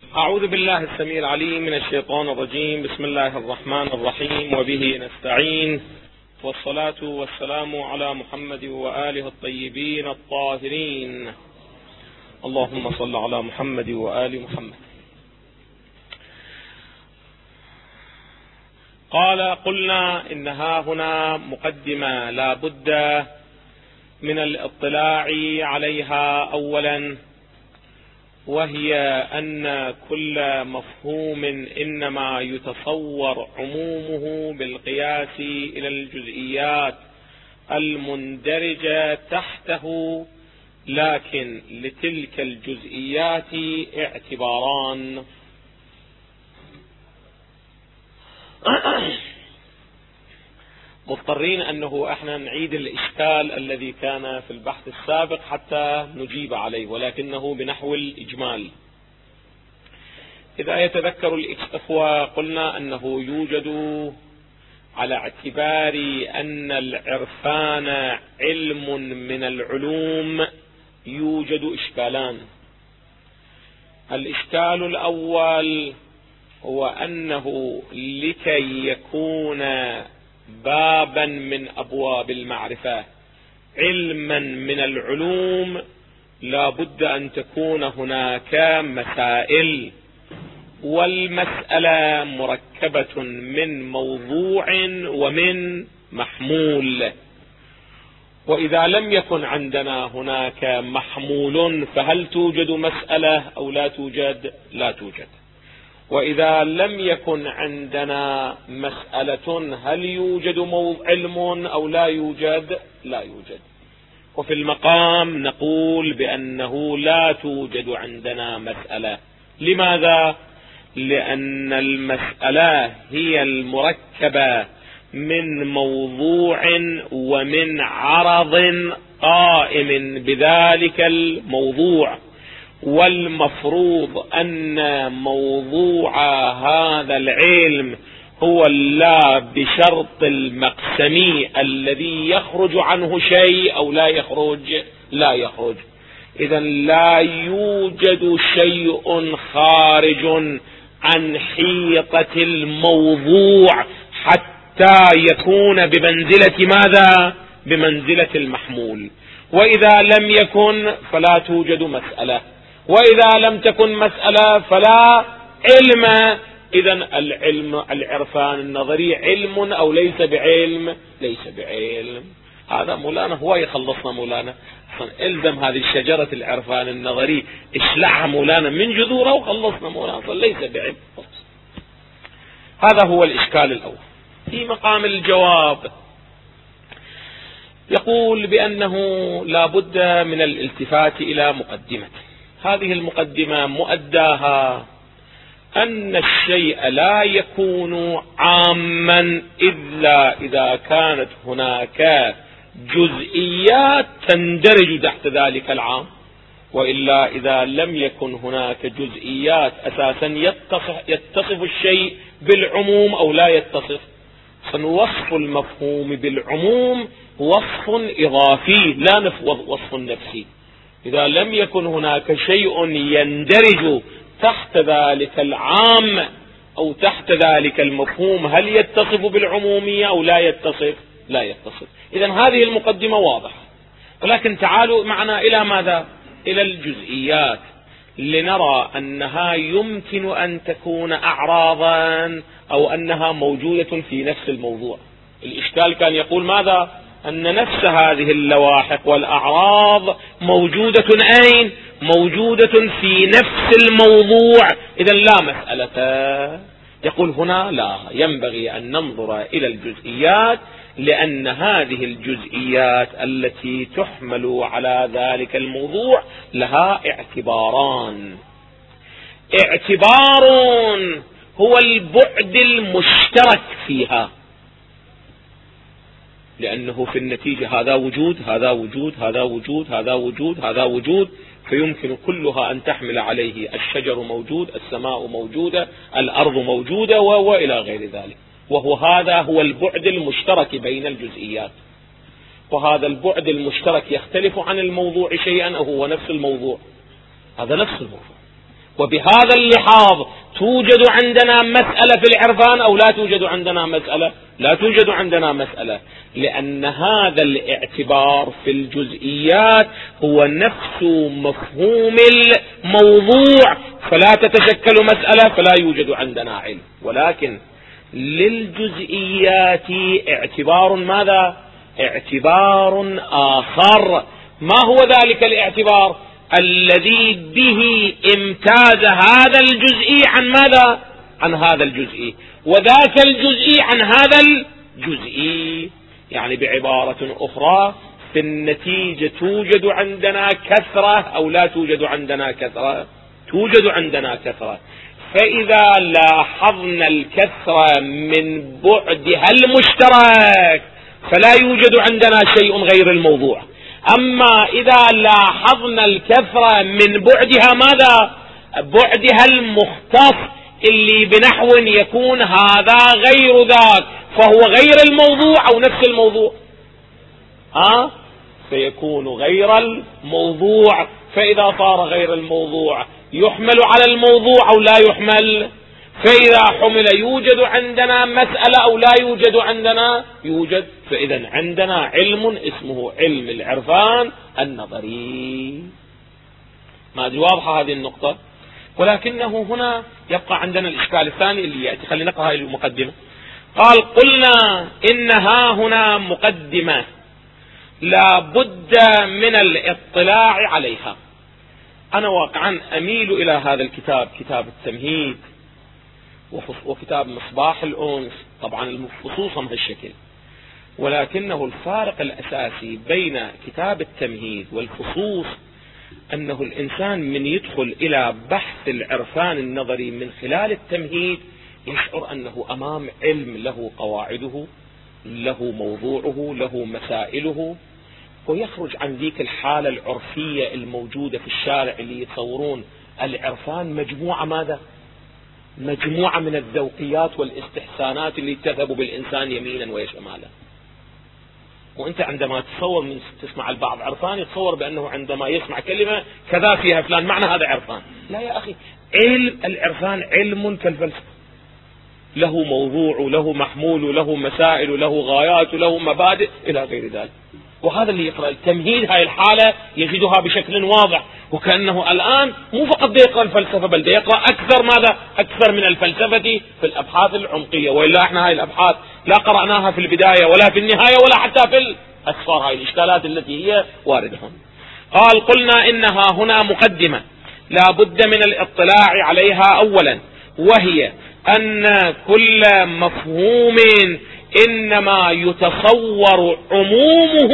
أعوذ بالله السميع العليم من الشيطان الرجيم. بسم الله الرحمن الرحيم، وبه نستعين، والصلاة والسلام على محمد وآله الطيبين الطاهرين. اللهم صل على محمد وآل محمد. قلنا إنها هنا مقدمة لا بد من الاطلاع عليها أولا، وهي أن كل مفهوم إنما يتصور عمومه بالقياس إلى الجزئيات المندرجة تحته، لكن لتلك الجزئيات اعتباران. مضطرين أنه احنا نعيد الإشكال الذي كان في البحث السابق حتى نجيب عليه، ولكنه بنحو الإجمال. إذا يتذكر الإخوة قلنا أنه يوجد على اعتبار أن العرفان علم من العلوم يوجد إشكالان. الإشكال الأول هو أنه لكي يكون بابا من أبواب المعرفة علما من العلوم لا بد أن تكون هناك مسائل، والمسألة مركبة من موضوع ومن محمول. وإذا لم يكن عندنا هناك محمول فهل توجد مسألة أو لا توجد؟ لا توجد. وإذا لم يكن عندنا مسألة هل يوجد علم أو لا يوجد؟ لا يوجد. وفي المقام نقول بأنه لا توجد عندنا مسألة. لماذا؟ لأن المسألة هي المركبة من موضوع ومن عرض قائم بذلك الموضوع، والمفروض أن موضوع هذا العلم هو لا بشرط المقسم الذي يخرج عنه شيء أو لا يخرج. إذن لا يوجد شيء خارج عن حيطة الموضوع حتى يكون بمنزلة ماذا؟ بمنزلة المحمول. وإذا لم يكن فلا توجد مسألة، وإذا لم تكن مسألة فلا علم. إذن العرفان النظري علم أو ليس بعلم؟ ليس بعلم. هذا مولانا هو يخلصنا مولانا. الزم هذه شجرة العرفان النظري، اشلعها مولانا من جذورها وخلصنا مولانا، ليس بعلم. هذا هو الإشكال الأول. في مقام الجواب يقول بأنه لا بد من الالتفات إلى مقدمة. هذه المقدمة مؤداها أن الشيء لا يكون عاما إلا إذا كانت هناك جزئيات تندرج تحت ذلك العام، وإلا إذا لم يكن هناك جزئيات أساسا يتصف الشيء بالعموم أو لا يتصف. فوصف المفهوم بالعموم وصف إضافي لا وصف نفسي. إذا لم يكن هناك شيء يندرج تحت ذلك العام أو تحت ذلك المفهوم هل يتصف بالعمومية أو لا يتصف؟ لا يتصف. إذن هذه المقدمة واضحة. ولكن تعالوا معنا إلى ماذا؟ إلى الجزئيات، لنرى أنها يمكن أن تكون أعراضا أو أنها موجودة في نفس الموضوع. الإشكال كان يقول ماذا؟ أن نفس هذه اللواحق والأعراض موجودة أين؟ موجودة في نفس الموضوع. إذن لا مسألة. يقول هنا لا ينبغي أن ننظر إلى الجزئيات، لأن هذه الجزئيات التي تحمل على ذلك الموضوع لها اعتباران. اعتبار هو البعد المشترك فيها، لأنه في النتيجة هذا وجود هذا وجود هذا وجود هذا وجود هذا وجود، فيمكن كلها أن تحمل عليه. الشجر موجود، السماء موجودة، الأرض موجودة وإلى غير ذلك. هذا هو البعد المشترك بين الجزئيات. وهذا البعد المشترك يختلف عن الموضوع شيئا أو هو نفس الموضوع؟ هذا نفس الموضوع. وبهذا اللحاظ توجد عندنا مسألة في العرفان أو لا توجد عندنا مسألة؟ لا توجد عندنا مسألة، لأن هذا الاعتبار في الجزئيات هو نفس مفهوم الموضوع، فلا تتشكل مسألة، فلا يوجد عندنا علم. ولكن للجزئيات اعتبار ماذا؟ اعتبار آخر. ما هو ذلك الاعتبار؟ الذي به امتاز هذا الجزئي عن ماذا؟ عن هذا الجزئي، وذاك الجزئي عن هذا الجزئي. يعني بعبارة أخرى، في النتيجة توجد عندنا كثرة أو لا توجد عندنا كثرة؟ توجد عندنا كثرة. فإذا لاحظنا الكثرة من بعدها المشترك فلا يوجد عندنا شيء غير الموضوع. أما إذا لاحظنا الكثرة من بعدها ماذا؟ بعدها المختص، اللي بنحو يكون هذا غير ذاك، فهو غير الموضوع أو نفس الموضوع؟ فيكون غير الموضوع. فإذا صار غير الموضوع يحمل على الموضوع أو لا يحمل؟ فإذا حمل يوجد عندنا مسألة أو لا يوجد عندنا؟ يوجد. فإذا عندنا علم اسمه علم العرفان النظري. ما أدري واضحة هذه النقطة؟ ولكنه هنا يبقى عندنا الإشكال الثاني اللي يأتي. خلينا نقرأ هذه المقدمة. قال: قلنا إنها هنا مقدمة لا بد من الاطلاع عليها. أنا واقعا أميل إلى هذا الكتاب، كتاب التمهيد وكتاب مصباح الأنس، طبعا خصوصا بهالشكل. ولكنه الفارق الأساسي بين كتاب التمهيد والخصوص أنه الإنسان من يدخل إلى بحث العرفان النظري من خلال التمهيد يشعر أنه أمام علم له قواعده، له موضوعه، له مسائله، ويخرج عن ذيك الحالة العرفية الموجودة في الشارع اللي يتصورون العرفان مجموعة ماذا؟ مجموعة من الذوقيات والاستحسانات اللي تذهب بالإنسان يمينا وشمالا. وانت عندما تصور من تسمع البعض عرفان يتصور بأنه عندما يسمع كلمة كذا فيها فلان معنى هذا عرفان. لا يا أخي، علم العرفان علم كالفلسفة، له موضوع، له محمول، له مسائل، له غايات، له مبادئ إلى غير ذلك. وهذا اللي يقرأ التمهيد هاي الحالة يجدها بشكل واضح، وكأنه الآن مو فقط يقرأ الفلسفة بل يقرأ أكثر ماذا؟ أكثر من الفلسفة في الأبحاث العمقية. وإلا احنا هاي الأبحاث لا قرأناها في البداية ولا في النهاية ولا حتى في الأسفار، هاي الإشكالات التي هي واردة هنا. قال: قلنا إنها هنا مقدمة لا بد من الاطلاع عليها أولا، وهي أن كل مفهوم إنما يتصور عمومه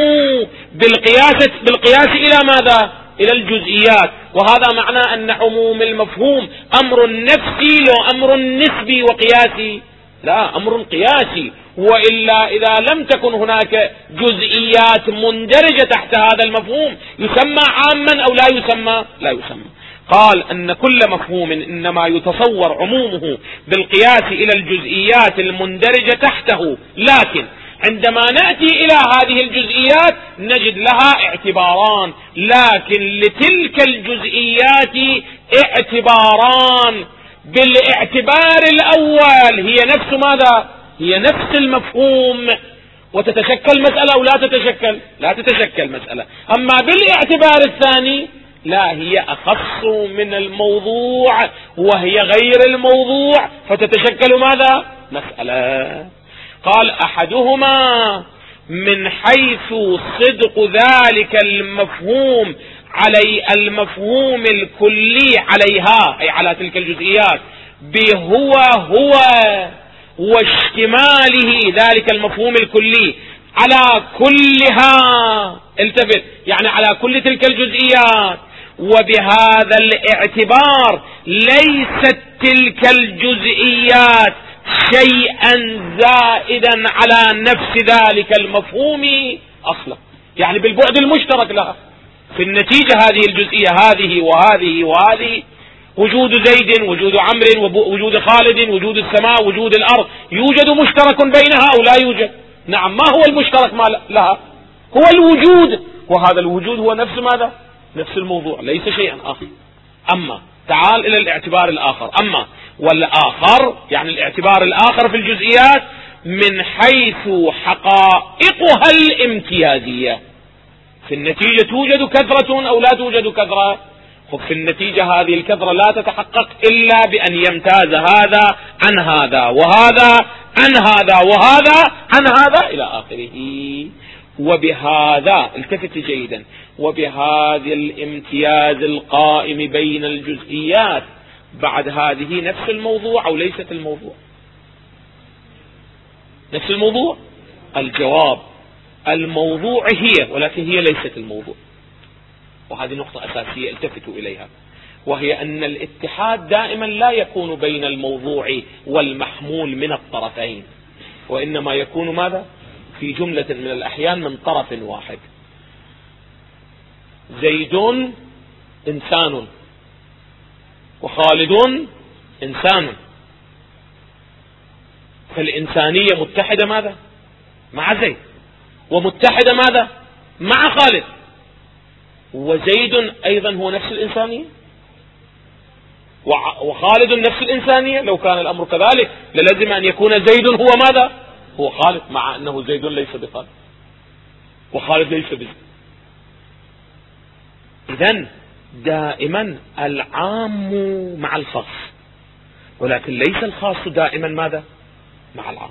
بالقياس إلى ماذا؟ إلى الجزئيات. وهذا معنى أن عموم المفهوم أمر نفسي لو أمر نسبي وقياسي؟ لا، أمر قياسي. وإلا إذا لم تكن هناك جزئيات مندرجة تحت هذا المفهوم يسمى عاما أو لا يسمى؟ لا يسمى. قال أن كل مفهوم إنما يتصور عمومه بالقياس إلى الجزئيات المندرجة تحته، لكن عندما نأتي إلى هذه الجزئيات نجد لها اعتباران، لكن لتلك الجزئيات اعتباران. بالاعتبار الأول هي نفس ماذا؟ هي نفس المفهوم، وتتشكل مسألة أو لا تتشكل؟ لا تتشكل مسألة. أما بالاعتبار الثاني لا، هي أخص من الموضوع وهي غير الموضوع، فتتشكل ماذا؟ مسألة. قال: أحدهما من حيث صدق ذلك المفهوم علي المفهوم الكلي عليها، أي على تلك الجزئيات، بهو هو واشتماله ذلك المفهوم الكلي على كلها. التفت، يعني على كل تلك الجزئيات. وبهذا الاعتبار ليست تلك الجزئيات شيئا زائدا على نفس ذلك المفهوم أصلا، يعني بالبعد المشترك لها. في النتيجة هذه الجزئية هذه وهذه وهذه، وجود زيد، وجود عمرو، وجود خالد، وجود السماء، وجود الأرض، يوجد مشترك بينها أو لا يوجد؟ نعم. ما هو المشترك لها؟ هو الوجود، وهذا الوجود هو نفس ماذا؟ نفس الموضوع، ليس شيئا آخر. أما تعال إلى الاعتبار الآخر. أما والآخر يعني الاعتبار الآخر في الجزئيات من حيث حقائقها الامتيازية. في النتيجة توجد كثرة أو لا توجد كثرة؟ في النتيجة هذه الكثرة لا تتحقق إلا بأن يمتاز هذا عن هذا وهذا عن هذا وهذا عن هذا إلى آخره. وبهذا التفت جيدا، وبهذا الامتياز القائم بين الجزئيات بعد هذه نفس الموضوع أو ليست الموضوع؟ نفس الموضوع. الجواب الموضوع هي، ولكن هي ليست الموضوع. وهذه نقطة أساسية التفتوا إليها، وهي أن الاتحاد دائما لا يكون بين الموضوع والمحمول من الطرفين، وإنما يكون ماذا؟ في جملة من الأحيان من طرف واحد. زيد إنسان وخالد إنسان، فالإنسانية متحدة ماذا؟ مع زيد، ومتحدة ماذا؟ مع خالد. وزيد أيضا هو نفس الإنسانية، وخالد نفس الإنسانية. لو كان الأمر كذلك للزم أن يكون زيد هو ماذا؟ هو خالد، مع أنه زيد ليس بخالد وخالد ليس بزيد. إذن دائما العام مع الخاص، ولكن ليس الخاص دائما ماذا؟ مع العام.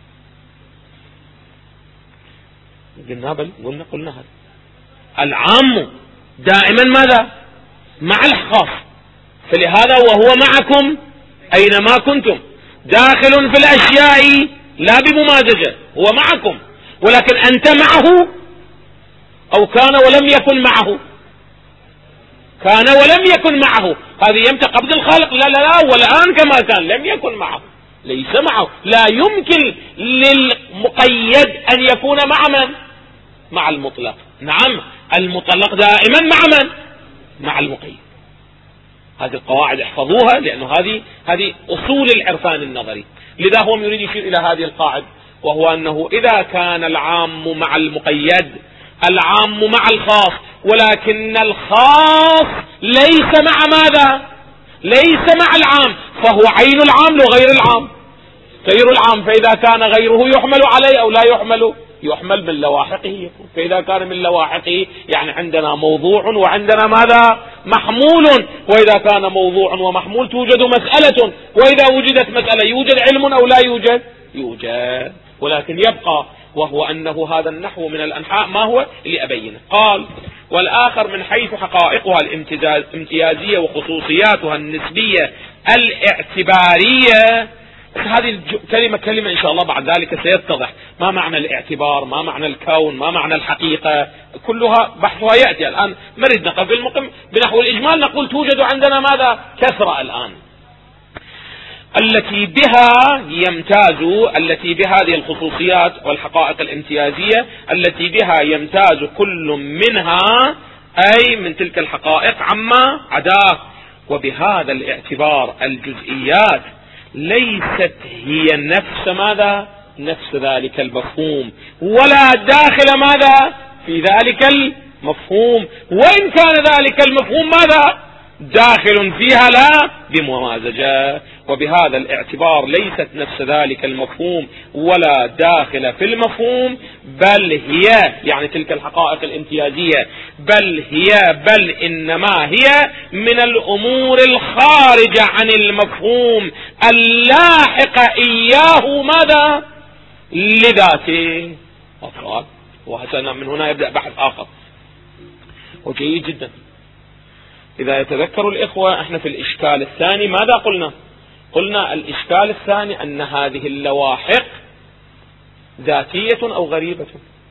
قلنا هذا العام دائما ماذا؟ مع الخاص. فلهذا وهو معكم أينما كنتم، داخل في الأشياء لا بممازجة، هو معكم، ولكن أنت معه أو كان ولم يكن معه. كان ولم يكن معه، هذه يمتى قبل الخالق؟ لا لا لا، والآن كما كان لم يكن معه، ليس معه. لا يمكن للمقيد أن يكون مع من؟ مع المطلق. نعم، المطلق دائما مع من؟ مع المقيد. هذه القواعد احفظوها، لأنه هذه أصول العرفان النظري. لذا هو يريد يشير إلى هذه القاعدة، وهو أنه إذا كان العام مع المقيد، العام مع الخاص، ولكن الخاص ليس مع ماذا؟ ليس مع العام، فهو عين العام لو غير العام، غير العام. فإذا كان غيره يحمل عليه أو لا يحمل؟ يحمل من لواحقه يكون. فإذا كان من لواحقه يعني عندنا موضوع وعندنا ماذا؟ محمول. وإذا كان موضوع ومحمول توجد مسألة، وإذا وجدت مسألة يوجد علم أو لا يوجد؟ يوجد. ولكن يبقى وهو أنه هذا النحو من الأنحاء ما هو اللي أبينه. قال والآخر من حيث حقائقها الامتيازية وخصوصياتها النسبية الاعتبارية. هذه كلمة إن شاء الله بعد ذلك سيتضح ما معنى الاعتبار، ما معنى الكون، ما معنى الحقيقة، كلها بحثها يأتي. الآن نريد نقف بالمقم بنحو الإجمال، نقول توجد عندنا ماذا؟ كثرة الآن التي بها يمتاز، التي بهذه الخصوصيات والحقائق الامتيازية التي بها يمتاز كل منها، أي من تلك الحقائق، عما عداه. وبهذا الاعتبار الجزئيات ليست هي نفس ماذا؟ نفس ذلك المفهوم، ولا داخل ماذا؟ في ذلك المفهوم، وإن كان ذلك المفهوم ماذا؟ داخل فيها لا بممازجة. وبهذا الاعتبار ليست نفس ذلك المفهوم ولا داخل في المفهوم، بل هي يعني تلك الحقائق الامتيازية، بل إنما هي من الأمور الخارجة عن المفهوم اللاحق إياه ماذا؟ لذاته. أفضل. وحسنا من هنا يبدأ بحث آخر وجيد جدا. إذا يتذكر الإخوة احنا في الإشكال الثاني ماذا قلنا؟ قلنا الإشكال الثاني أن هذه اللواحق ذاتية أو غريبة.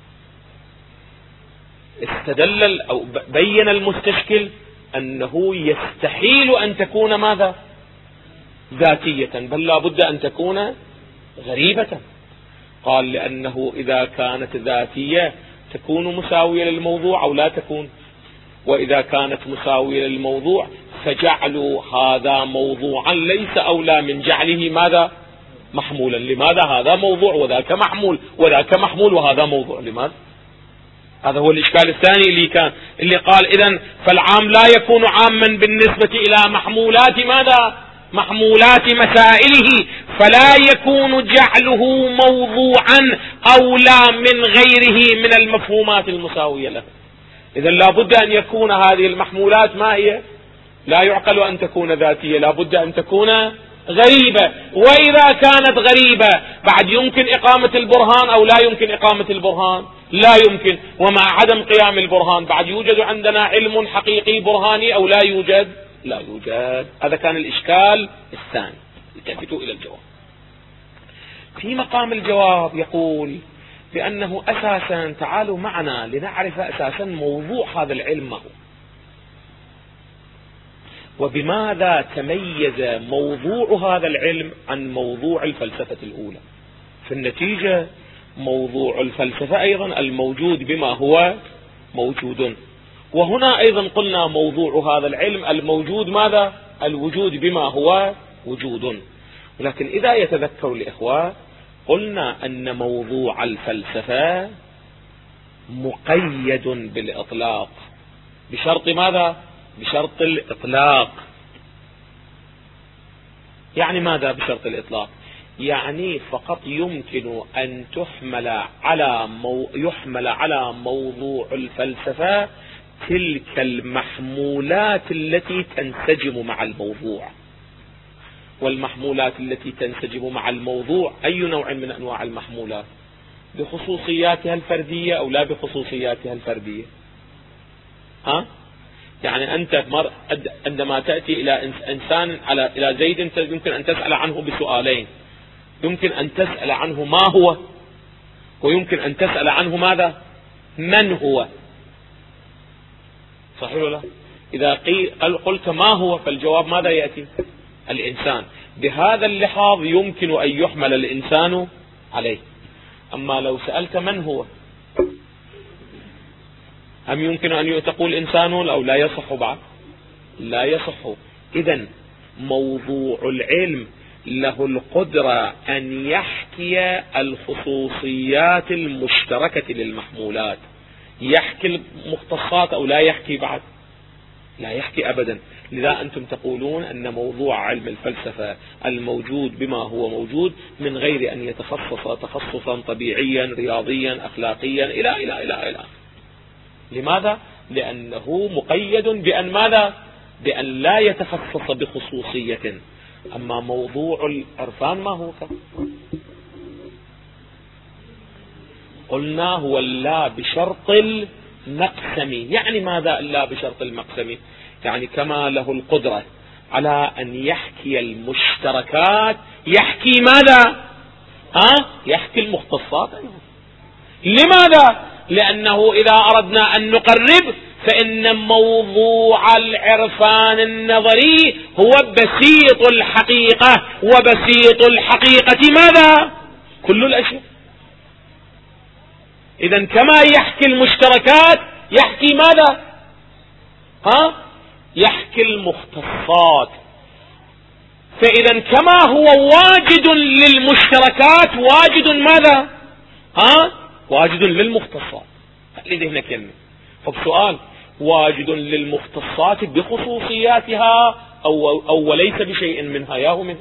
استدل أو بين المستشكل أنه يستحيل أن تكون ماذا؟ ذاتية، بل لا بد أن تكون غريبة. قال لأنه إذا كانت ذاتية تكون مساوية للموضوع أو لا تكون، وإذا كانت مساوية للموضوع فجعلوا هذا موضوعا ليس أولى من جعله ماذا؟ محمولا. لماذا؟ هذا موضوع وذاك محمول، وذاك محمول وهذا موضوع. لماذا؟ هذا هو الإشكال الثاني اللي قال إذن فالعام لا يكون عاما بالنسبة إلى محمولات ماذا؟ محمولات مسائله، فلا يكون جعله موضوعا أولى من غيره من المفهومات المساوية له. إذن لا بد أن يكون هذه المحمولات ما هي؟ لا يعقل أن تكون ذاتية، لا بد أن تكون غريبة. وإذا كانت غريبة بعد يمكن إقامة البرهان أو لا يمكن إقامة البرهان؟ لا يمكن. ومع عدم قيام البرهان بعد يوجد عندنا علم حقيقي برهاني أو لا يوجد؟ لا يوجد. هذا كان الإشكال الثاني. التفتوا إلى الجواب. في مقام الجواب يقول بأنه أساسا تعالوا معنا لنعرف أساسا موضوع هذا العلم ما هو، وبماذا تميز موضوع هذا العلم عن موضوع الفلسفة الأولى. في النتيجة موضوع الفلسفة أيضا الموجود بما هو موجود، وهنا أيضا قلنا موضوع هذا العلم الموجود ماذا؟ الوجود بما هو وجود. ولكن إذا يتذكر الإخوة قلنا أن موضوع الفلسفة مقيد بالإطلاق بشرط ماذا؟ بشرط الإطلاق. يعني ماذا بشرط الإطلاق؟ يعني فقط يمكن أن يحمل على موضوع الفلسفة تلك المحمولات التي تنسجم مع الموضوع. والمحمولات التي تنسجم مع الموضوع أي نوع من أنواع المحمولات؟ بخصوصياتها الفردية أو لا بخصوصياتها الفردية؟ يعني أنت عندما تأتي إلى إنسان إلى زيد يمكن أن تسأل عنه بسؤالين، يمكن أن تسأل عنه ما هو، ويمكن أن تسأل عنه ماذا؟ من هو. صحيح ولا لا؟ إذا قلت ما هو فالجواب ماذا يأتي؟ الإنسان. بهذا اللحاظ يمكن أن يحمل الإنسان عليه. أما لو سألت من هو، أم يمكن أن تقول إنسان أو لا يصح بعد؟ لا يصح. إذن موضوع العلم له القدرة أن يحكي الخصوصيات المشتركة للمحمولات. يحكي المختصات أو لا يحكي بعد؟ لا يحكي أبدا. لذا أنتم تقولون أن موضوع علم الفلسفة الموجود بما هو موجود من غير أن يتخصص تخصصا طبيعيا رياضيا أخلاقيا إلى إلى إلى إلى. لماذا؟ لأنه مقيد بأن ماذا؟ بأن لا يتخصص بخصوصية. أما موضوع العرفان ما هو؟ قلنا هو لا بشرط المقسم. يعني ماذا لا بشرط المقسم؟ يعني كما له القدرة على أن يحكي المشتركات يحكي ماذا؟ يحكي المختصات. لماذا؟ لأنه إذا أردنا أن نقرب فإن موضوع العرفان النظري هو بسيط الحقيقة، وبسيط الحقيقة ماذا؟ كل الأشياء. إذن كما يحكي المشتركات يحكي ماذا؟ يحكي المختصات. فإذا كما هو واجد للمشتركات واجد ماذا؟ واجد للمختصات. لذهنك كلمة. فالسؤال واجد للمختصات بخصوصياتها أو وليس بشيء منها ياهو منه.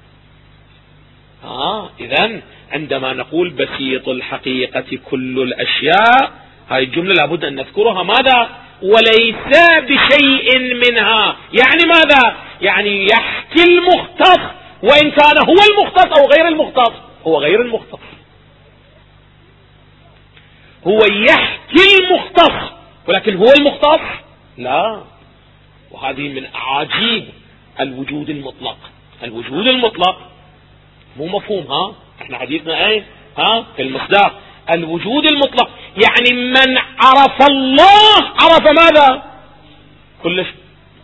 إذن عندما نقول بسيط الحقيقة كل الأشياء، هاي الجملة لابد أن نذكرها ماذا؟ وليس بشيء منها. يعني ماذا؟ يعني يحكي المختص وإن كان هو المختص أو غير المختص. هو غير المختص، هو يحكي المختص ولكن هو المختص لا. وهذه من أعاجيب الوجود المطلق. الوجود المطلق مو مفهوم. احنا حديثنا ايه؟ في المصداق. الوجود المطلق يعني من عرف الله عرف ماذا؟ كل شيء.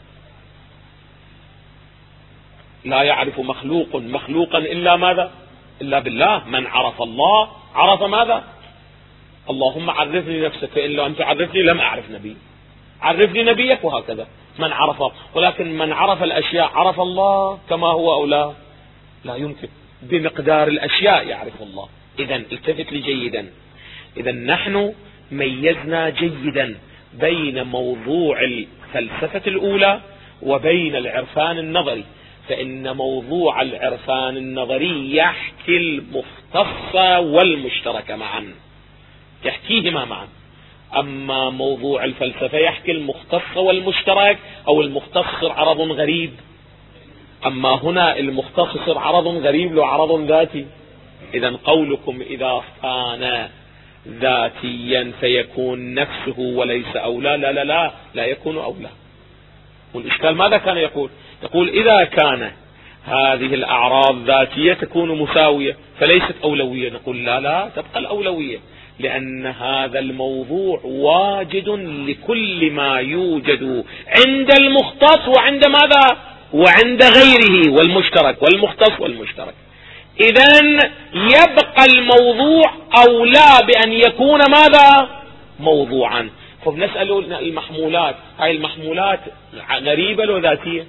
لا يعرف مخلوق مخلوقا إلا ماذا؟ إلا بالله. من عرف الله عرف ماذا؟ اللهم عرفني نفسك، فإن لم أنت عرفني لم أعرف نبي. عرفني نبيك، وهكذا. من عرف. ولكن من عرف الأشياء عرف الله كما هو أو لا؟ لا يمكن. بمقدار الأشياء يعرف الله. إذن التفت لي جيدا. إذن نحن ميزنا جيدا بين موضوع الفلسفة الأولى وبين العرفان النظري، فإن موضوع العرفان النظري يحكي المختص والمشترك معا، يحكيهما معا. أما موضوع الفلسفة يحكي المختص والمشترك، أو المختص عرض غريب. أما هنا المختص عرض غريب له عرض ذاتي. إذا قولكم إذا كان ذاتيا فيكون نفسه وليس أولى، لا لا لا، لا يكون أولى. والإشكال ماذا كان يقول؟ يقول إذا كان هذه الأعراض ذاتية تكون مساوية فليست أولوية. نقول لا لا، تبقى الأولوية، لأن هذا الموضوع واجد لكل ما يوجد عند المختص وعند ماذا؟ وعند غيره، والمشترك والمختص والمشترك. إذن يبقى الموضوع أولى بأن يكون ماذا؟ موضوعا. فبنسأل المحمولات، هاي المحمولات غريبة لو ذاتية؟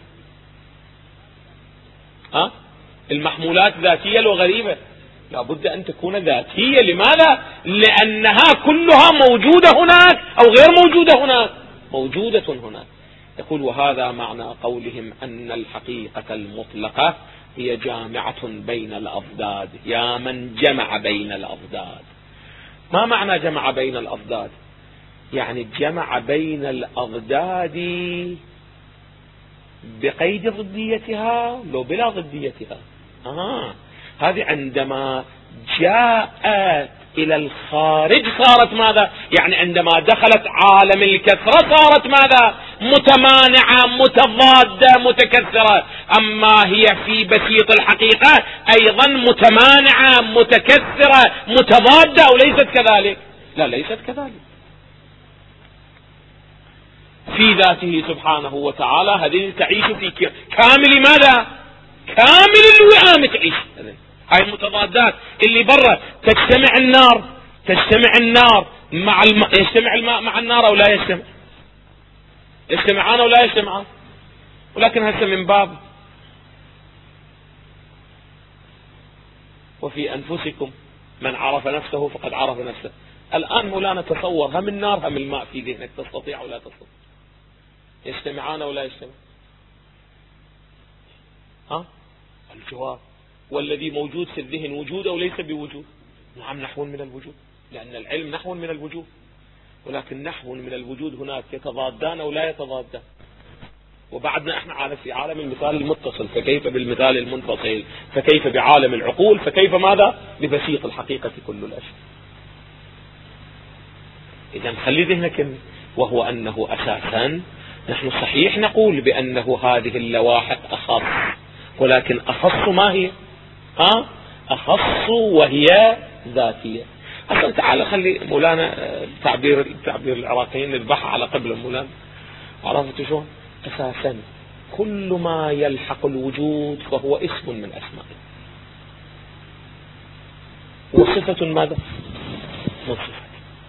المحمولات ذاتية لو غريبة؟ لابد أن تكون ذاتية. لماذا؟ لأنها كلها موجودة هناك أو غير موجودة هناك، موجودة هناك. يقول وهذا معنى قولهم أن الحقيقة المطلقة هي جامعة بين الأضداد. يا من جمع بين الأضداد. ما معنى جمع بين الأضداد؟ يعني جمع بين الأضداد بقيد ضديتها لو بلا ضديتها. هذه عندما جاءت إلى الخارج صارت ماذا؟ يعني عندما دخلت عالم الكثرة صارت ماذا؟ متمانعة، متضادة، متكثرة. أما هي في بسيط الحقيقة أيضا متمانعة، متكثرة، متضادة، أو ليست كذلك؟ لا، ليست كذلك. في ذاته سبحانه وتعالى هذه تعيش في كامل ماذا؟ كامل الوئام تعيش. هاي المتضادات اللي برا تجتمع النار مع الماء، يجتمع الماء مع النار أو لا يجتمع؟ يجتمعان أو لا يجتمعان؟ ولكن هسه من باب وفي أنفسكم من عرف نفسه فقد عرف نفسه. الآن مولانا تصور هم النار هم الماء في ذهنك، تستطيع أو لا تستطيع؟ يجتمعان أو لا يجتمع؟ الجواب والذي موجود في الذهن وجود أو ليس بوجود؟ نعم، نحو من الوجود، لأن العلم نحو من الوجود. ولكن نحو من الوجود هناك يتضادان أو لا يتضادان. وبعدنا احنا في عالم المثال المتصل، فكيف بالمثال المنفصل؟ فكيف بعالم العقول؟ فكيف ماذا ببسيط الحقيقة كل الأشياء؟ إذا خلي ذهنك، وهو أنه أساسا نحن صحيح نقول بأنه هذه اللواحق أخص، ولكن أخص ما هي؟ أخص وهي ذاتية. أصلا تعال خلي مولانا تعبير العراقيين نذبحها على قبل مولانا. عرفت شو؟ أساسا كل ما يلحق الوجود فهو اسم من أسمائه، وصفة ماذا؟ من صفة.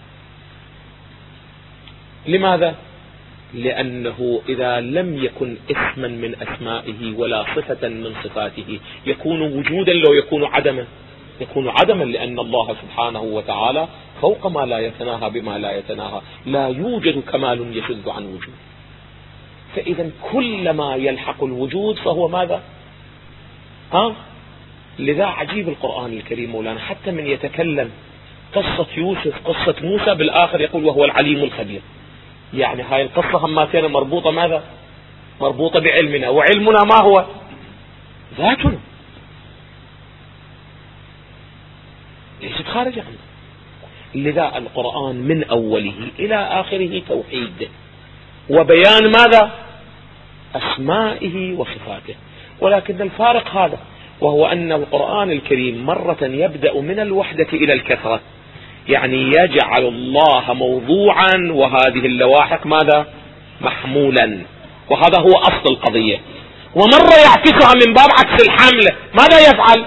لماذا؟ لأنه إذا لم يكن اسما من أسمائه ولا صفة من صفاته يكون وجودا لو يكون عدما. يكون عدما لأن الله سبحانه وتعالى فوق ما لا يتناهى بما لا يتناهى، لا يوجد كمال يشذ عن وجود. فإذا كل ما يلحق الوجود فهو ماذا؟ لذا عجيب القرآن الكريم مولانا، حتى من يتكلم قصة يوسف، قصة موسى، بالآخر يقول وهو العليم الخبير. يعني هاي القصة هماتين مربوطة ماذا؟ مربوطة بعلمنا، وعلمنا ما هو؟ ذاتنا، ليست خارج عنه. لذا القرآن من أوله إلى آخره توحيد وبيان ماذا؟ أسمائه وصفاته. ولكن الفارق هذا، وهو أن القرآن الكريم مرة يبدأ من الوحدة إلى الكثرة، يعني يجعل الله موضوعا وهذه اللواحق ماذا؟ محمولا، وهذا هو أصل القضية. ومرة يعكسها من باب عكس الحمل، ماذا يفعل؟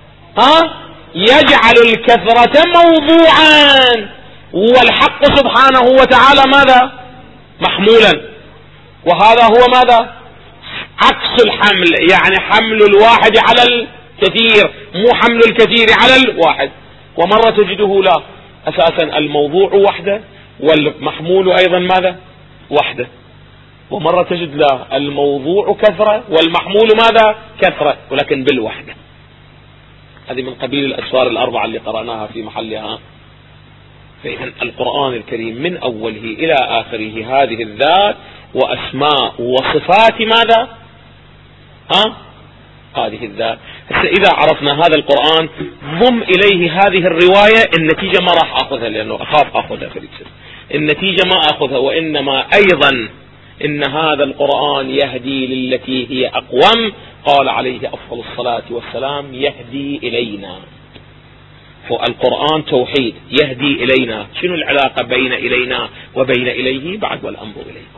يجعل الكثرة موضوعا والحق سبحانه وتعالى ماذا؟ محمولا. وهذا هو ماذا؟ عكس الحمل، يعني حمل الواحد على الكثير، مو حمل الكثير على الواحد. ومرة تجده لا أساسا الموضوع وحده والمحمول أيضا ماذا؟ وحده. ومرة تجد لا، الموضوع كثرة والمحمول ماذا؟ كثرة، ولكن بالوحدة. هذه من قبيل الأسفار الأربعة اللي قرأناها في محلها. فإذا القرآن الكريم من أوله إلى آخره هذه الذات وأسماء وصفات ماذا؟ هذه الذات. إذا عرفنا هذا القرآن ضم إليه هذه الرواية، النتيجة ما راح أخذها لأنه أخاف أخذها في الكتاب. النتيجة ما أخذها، وإنما أيضا إن هذا القرآن يهدي للتي هي أقوم. قال عليه أفضل الصلاة والسلام يهدي إلينا. فالقرآن توحيد يهدي إلينا. شنو العلاقة بين إلينا وبين إليه؟ بعد والأمر إليكم.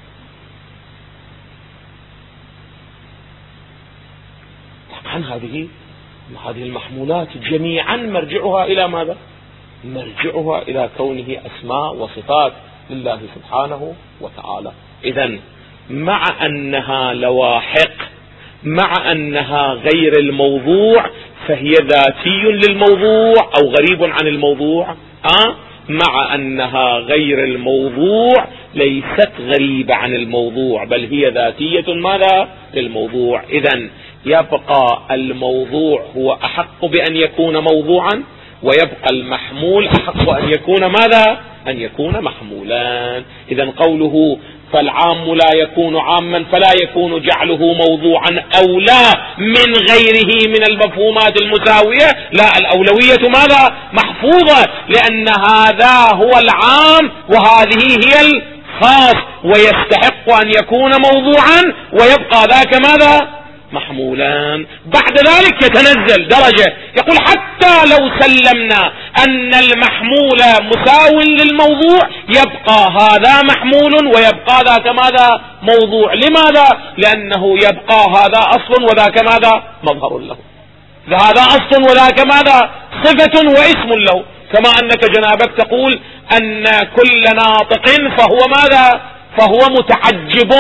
طبعا هذه المحمولات جميعا مرجعها إلى ماذا؟ مرجعها إلى كونه أسماء وصفات لله سبحانه وتعالى. إذن مع أنها لواحق، مع أنها غير الموضوع، فهي ذاتي للموضوع أو غريب عن الموضوع. مع أنها غير الموضوع ليست غريبة عن الموضوع، بل هي ذاتية ماذا؟ للموضوع. إذن يبقى الموضوع هو أحق بأن يكون موضوعا، ويبقى المحمول أحق أن يكون ماذا؟ أن يكون محمولا. إذن قوله فالعام لا يكون عاما فلا يكون جعله موضوعا أولى من غيره من المفهومات المساوية. لا، الأولوية ماذا؟ محفوظة، لأن هذا هو العام وهذه هي الخاص، ويستحق أن يكون موضوعا ويبقى ذاك ماذا؟ محمولان. بعد ذلك يتنزل درجة، يقول حتى لو سلمنا أن المحمول مساو للموضوع يبقى هذا محمول ويبقى ذاك ماذا؟ موضوع. لماذا؟ لأنه يبقى هذا أصل وذاك ماذا؟ مظهر له. هذا أصل وذاك ماذا؟ صفة واسم له. كما أنك جنابك تقول أن كل ناطق فهو ماذا؟ فهو متعجب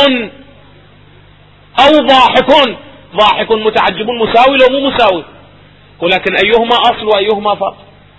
أو ضاحك. ضاحك متعجب مساوي لو مو مساوي، ولكن أيهما أصل وأيهما فرع؟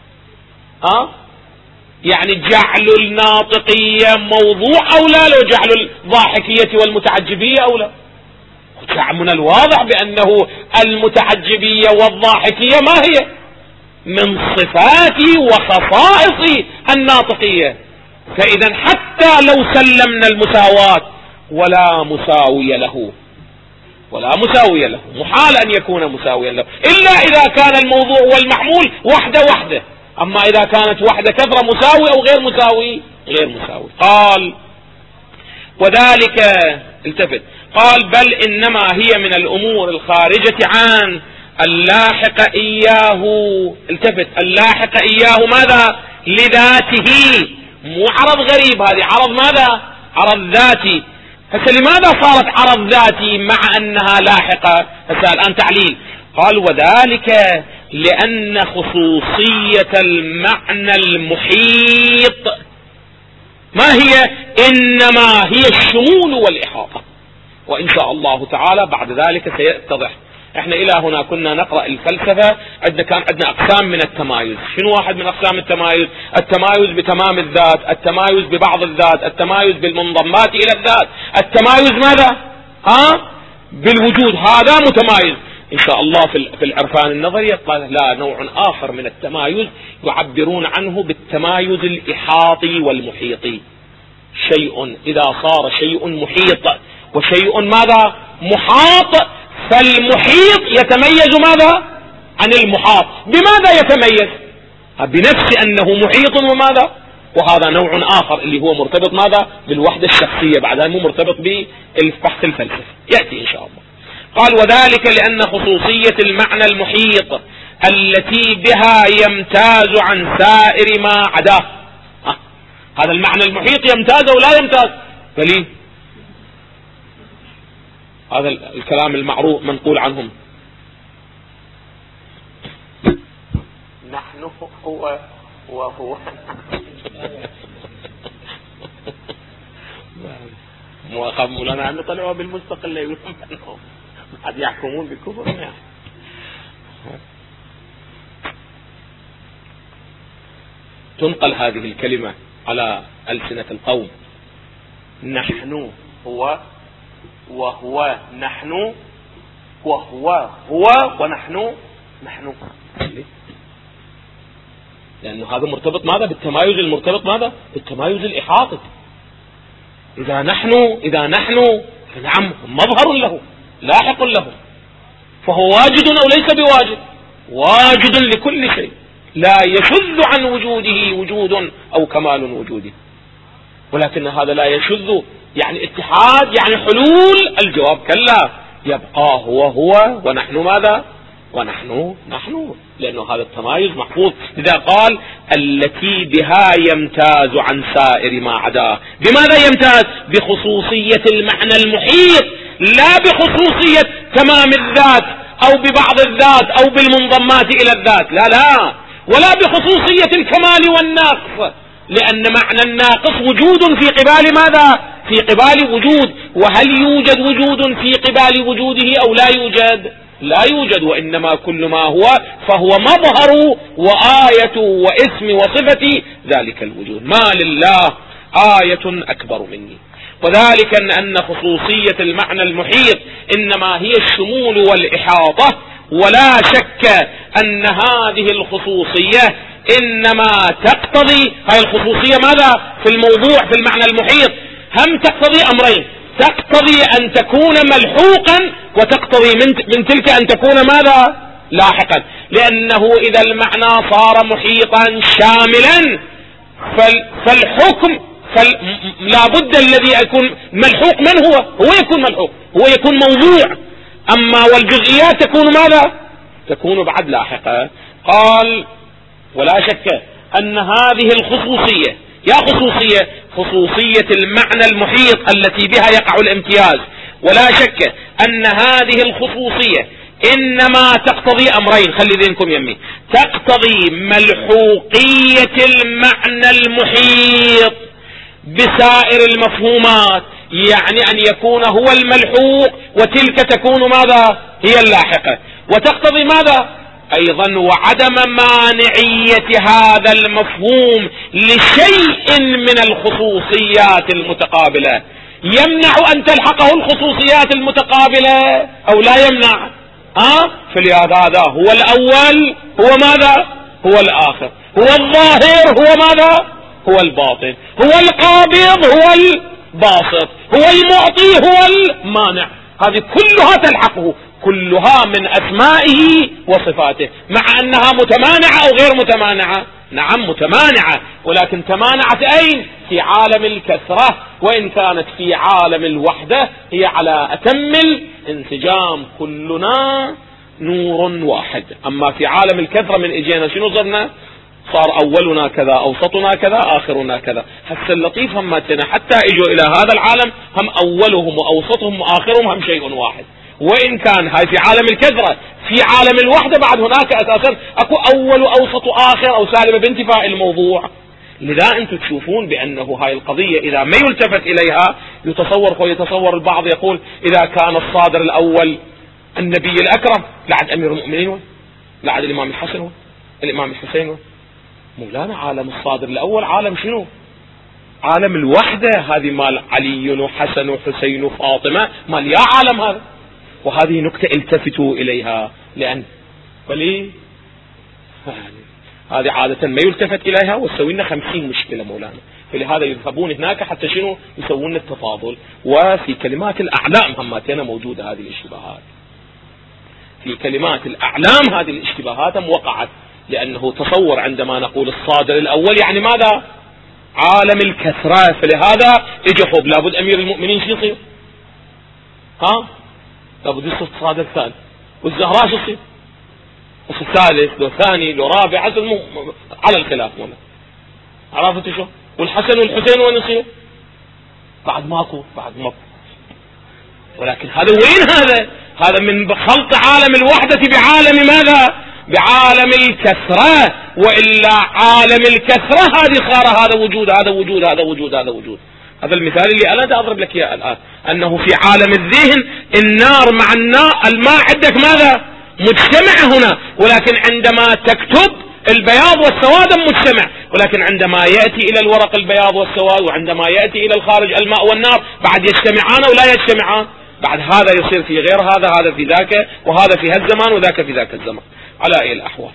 يعني جعل الناطقية موضوع أو لا، لو جعل الضاحكية والمتعجبية أو لا. من الواضح بأنه المتعجبية والضاحكية ما هي؟ من صفات وخصائص الناطقية. فإذا حتى لو سلمنا المساواة ولا مساوي له، ولا مساوي له، محال أن يكون مساويا له إلا إذا كان الموضوع والمحمول وحده. أما إذا كانت وحده كثرة مساوي أو غير مساوي؟ غير مساوي. قال وذلك، التفت، قال بل إنما هي من الأمور الخارجة عن اللاحق إياه. التفت، اللاحق إياه ماذا؟ لذاته، مو عرض غريب، هذه عرض ماذا؟ عرض ذاتي. هسه لماذا صارت عرض ذاتي مع أنها لاحقة؟ هسه الآن تعليل. قال وذلك لأن خصوصية المعنى المحيط ما هي؟ إنما هي الشمول والإحاطة. وإن شاء الله تعالى بعد ذلك سيتضح. احنا إلى هنا كنا نقرأ الفلسفة، كان عندنا أقسام من التمايز. شنو واحد من أقسام التمايز؟ التمايز بتمام الذات، التمايز ببعض الذات، التمايز بالمنضمات إلى الذات، التمايز ماذا؟ بالوجود. هذا متمايز. إن شاء الله في العرفان النظري يطلع لا، نوع آخر من التمايز يعبرون عنه بالتمايز الإحاطي والمحيطي. شيء إذا صار شيء محيط وشيء ماذا؟ محاط، فالمحيط يتميز ماذا؟ عن المحاط. بماذا يتميز؟ بنفس أنه محيط وماذا؟ وهذا نوع آخر اللي هو مرتبط ماذا؟ بالوحدة الشخصية، بعدها مو مرتبط بالبحث الفلسفي، يأتي إن شاء الله. قال وذلك لأن خصوصية المعنى المحيط التي بها يمتاز عن سائر ما عداه. هذا المعنى المحيط يمتاز أو لا يمتاز؟ فليه؟ هذا الكلام المعروف منقول عنهم. نحن هو وهو مو مولانا أن طلعوا بالمستقل لا يقولون أنهم قد يحكمون بالكفر يعني. تنقل هذه الكلمة على ألسنة القوم. نحن هو وهو نحن وهو هو ونحن نحن، لأنه هذا مرتبط ماذا؟ بالتمايز المرتبط ماذا؟ بالتمايز الإحاطي. إذا نحن فنعم مظهر له لاحق له، فهو واجد أو ليس بواجد؟ واجد لكل شيء، لا يشذ عن وجوده وجود أو كمال وجوده. ولكن هذا لا يشذ يعني اتحاد يعني حلول، الجواب كلا، يبقى هو ونحن ماذا؟ ونحن لأنه هذا التمايز محفوظ. لذا قال التي بها يمتاز عن سائر ما عداه. بماذا يمتاز؟ بخصوصية المعنى المحيط، لا بخصوصية تمام الذات أو ببعض الذات أو بالمنضمات إلى الذات، لا، ولا بخصوصية الكمال والنقص، لأن معنى الناقص وجود في قبال ماذا؟ في قبال وجود. وهل يوجد وجود في قبال وجوده أو لا يوجد؟ لا يوجد، وإنما كل ما هو فهو مظهر وآية واسم وصفة ذلك الوجود. ما لله آية أكبر مني. وذلك أن خصوصية المعنى المحيط إنما هي الشمول والإحاطة، ولا شك أن هذه الخصوصية إنما تقتضي، هذه الخصوصية ماذا في الموضوع في المعنى المحيط؟ هم تقتضي أمرين، تقتضي أن تكون ملحوقا، وتقتضي من تلك أن تكون ماذا؟ لاحقا. لأنه إذا المعنى صار محيطا شاملا فالحكم لا بد الذي يكون ملحوق من هو يكون ملحوق، هو يكون موضوع. أما والجزئيات تكون ماذا؟ تكون بعد لاحقة. قال ولا شك أن هذه الخصوصية، خصوصية المعنى المحيط التي بها يقع الامتياز، ولا شك أن هذه الخصوصية إنما تقتضي أمرين، خلي ذهنكم يمي، تقتضي ملحوقية المعنى المحيط بسائر المفهومات، يعني أن يكون هو الملحوق وتلك تكون ماذا؟ هي اللاحقة. وتقتضي ماذا أيضا؟ وعدم مانعية هذا المفهوم لشيء من الخصوصيات المتقابلة. يمنع أن تلحقه الخصوصيات المتقابلة أو لا يمنع؟ فلهذا هذا هو الأول، هو ماذا؟ هو الآخر، هو الظاهر، هو ماذا؟ هو الباطن، هو القابض، هو الباسط، هو المعطي، هو المانع. هذه كلها تلحقه، كلها من أسمائه وصفاته، مع أنها متمانعة أو غير متمانعة. نعم متمانعة، ولكن تمانعت أين؟ في عالم الكثرة، وإن كانت في عالم الوحدة هي على أتم الانسجام، كلنا نور واحد. أما في عالم الكثرة من إجينا شنو صرنا؟ صار أولنا كذا، أوسطنا كذا، آخرنا كذا. هسه اللطيف هم حتى إجوا إلى هذا العالم هم أولهم وأوسطهم وآخرهم هم شيء واحد. وإن كان هاي في عالم الكثرة، في عالم الوحدة بعد هناك أساسا أكو أول وأوسط وآخر أو سالبة بانتفاء الموضوع. لذا أنتم تشوفون بأنه هاي القضية إذا ما يلتفت إليها يتصور البعض يقول إذا كان الصادر الأول النبي الأكرم لعد أمير المؤمنين لعد الإمام الحسن الإمام الحسين. مولانا عالم الصادر الأول عالم شنو؟ عالم الوحدة، هذه مال علي وحسن وحسين وفاطمة، مال يا عالم هذا. وهذه نكتة التفتوا إليها، لأن هذه عادة ما يلتفت إليها وتسوي لنا 50 مشكلة مولانا. فلهذا يذهبون هناك حتى شنو؟ يسوون التفاضل. وفي كلمات الأعلام هماتنا موجودة هذه الاشتباهات، في كلمات الأعلام هذه الاشتباهات وقعت، لأنه تصور عندما نقول الصادر الأول يعني ماذا؟ عالم الكثرة. فلهذا اجحب لابد أمير المؤمنين شو يصير؟ لابد يصير الصادر الثاني، والزهراء شو يصير؟ الثالث لو ثاني لو رابع، على الخلاف ولا عرفت شو؟ والحسن والحسين وين يصير؟ بعد ماكو. ولكن هذا وين؟ هذا من خلط عالم الوحدة بعالم ماذا؟ بعالم الكثرة. وإلا عالم الكثرة هذه صار هذا وجود هذا وجود هذا وجود هذا وجود. هذا المثال اللي أنا أضرب لك إياه الآن، أنه في عالم الذهن النار مع الماء عندك ماذا؟ مجتمع هنا. ولكن عندما تكتب البياض والسواد مجتمع، ولكن عندما يأتي إلى الورق البياض والسواد، وعندما يأتي إلى الخارج الماء والنار، بعد يجتمعان أو لا يجتمعان؟ بعد هذا يصير في غير هذا في ذاك، وهذا في هالزمان وذاك في ذاك الزمان. على أي الأحوال،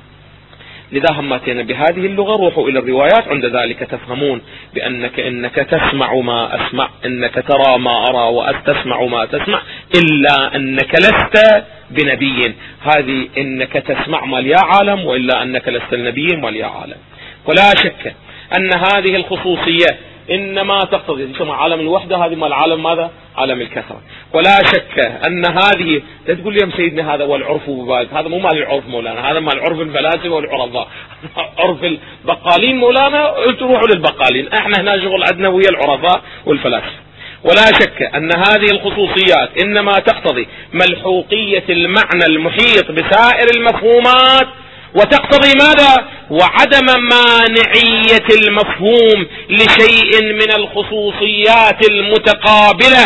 لذا هم أتينا بهذه اللغة. روحوا إلى الروايات، عند ذلك تفهمون إنك تسمع ما أسمع، إنك ترى ما أرى، وتسمع ما تسمع، إلا أنك لست بنبي. هذه إنك تسمع مال يا عالم، وإلا أنك لست النبي مال يا عالم. ولا شك أن هذه الخصوصية إنما تقتضي تسمى عالم الوحدة، هذه مال العالم ماذا؟ عالم الكثرة. ولا شك أن هذه، لا تقول لي سيدنا هذا والعرف ببالك، هذا مو مال العرف مولانا، هذا مال عرف الفلاسفة والعرفاء. عرف البقالين مولانا، تروحوا للبقالين، احنا هنا شغل عندنا ويا العرفاء والفلاسفة. ولا شك أن هذه الخصوصيات إنما تقتضي ملحوقية المعنى المحيط بسائر المفهومات، وتقتضي ماذا؟ وعدم مانعية المفهوم لشيء من الخصوصيات المتقابلة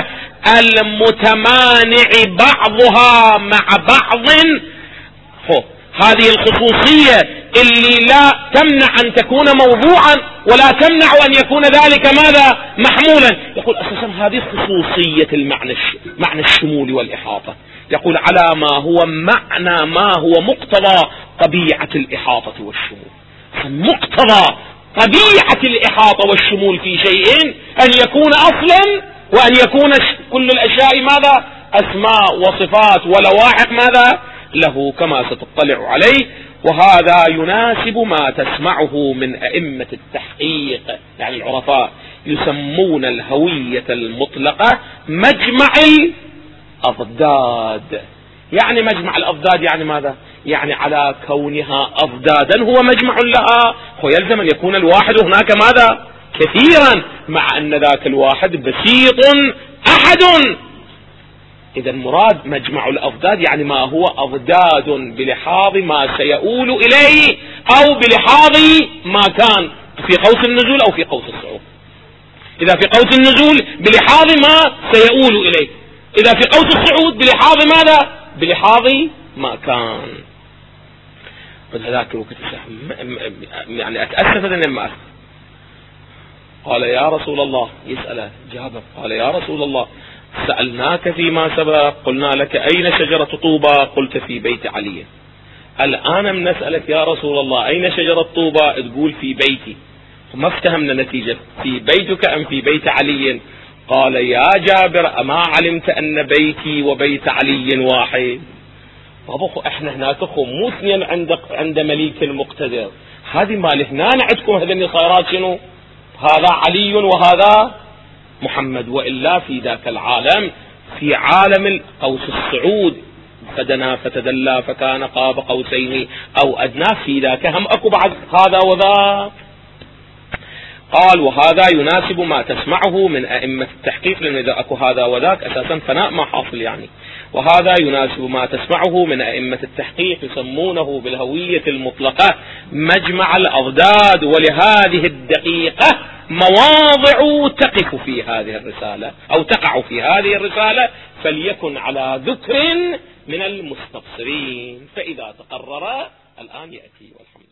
المتمانع بعضها مع بعض. هذه الخصوصية اللي لا تمنع أن تكون موضوعا، ولا تمنع أن يكون ذلك ماذا؟ محمولا. يقول أساسا هذه خصوصية معنى الشمول والإحاطة. يقول على ما هو معنى، ما هو مقتضى طبيعة الإحاطة والشمول. مقتضى طبيعة الإحاطة والشمول في شيء أن يكون أصلا، وأن يكون كل الأشياء ماذا؟ أسماء وصفات ولواحق ماذا؟ له، كما ستطلع عليه. وهذا يناسب ما تسمعه من أئمة التحقيق، يعني العرفاء يسمون الهوية المطلقة مجمع الأضداد. يعني مجمع الأضداد يعني ماذا؟ يعني على كونها أضدادا هو مجمع لها، ويلزم أن يكون الواحد هناك ماذا؟ كثيرا، مع أن ذاك الواحد بسيط أحد. إذا مراد مجمع الأضداد يعني ما هو أضداد بلحاظ ما سيؤول إليه، أو بلحاظ ما كان في قوس النزول أو في قوس الصعود. إذا في قوس النزول بلحاظ ما سيؤول إليه، إذا في قوس الصعود بلحاظ ماذا؟ بلحاظ ما كان. فذاك الوقت يعني أتأسف لما قال يا رسول الله، يسأله جابر، قال يا رسول الله سألناك فيما سبق قلنا لك أين شجرة طوبى؟ قلت في بيت علي. الآن نسألك يا رسول الله أين شجرة طوبى؟ تقول في بيتي. ما افتهمنا نتيجة في بيتك أم في بيت علي؟ قال يا جابر أما علمت أن بيتي وبيت علي واحد؟ طب احنا هناك مو اثنين عند مليك المقتدر، هذه مال هنا عندكم هذين الخيرات شنو؟ هذا علي وهذا محمد. وإلا في ذاك العالم، في عالم قوس الصعود، فدنا فتدلى فكان قاب قوسين أو أدنى، في ذاك هم أكو بعد هذا وذاك. قال وهذا يناسب ما تسمعه من أئمة التحقيق، لأن إذا أكو هذا وذاك أساسا فناء ما حاصل يعني. وهذا يناسب ما تسمعه من أئمة التحقيق، يسمونه بالهوية المطلقة مجمع الأضداد. ولهذه الدقيقة مواضع تقف في هذه الرسالة أو تقع في هذه الرسالة، فليكن على ذكر من المستبصرين، فإذا تقرر الآن يأتي والحمد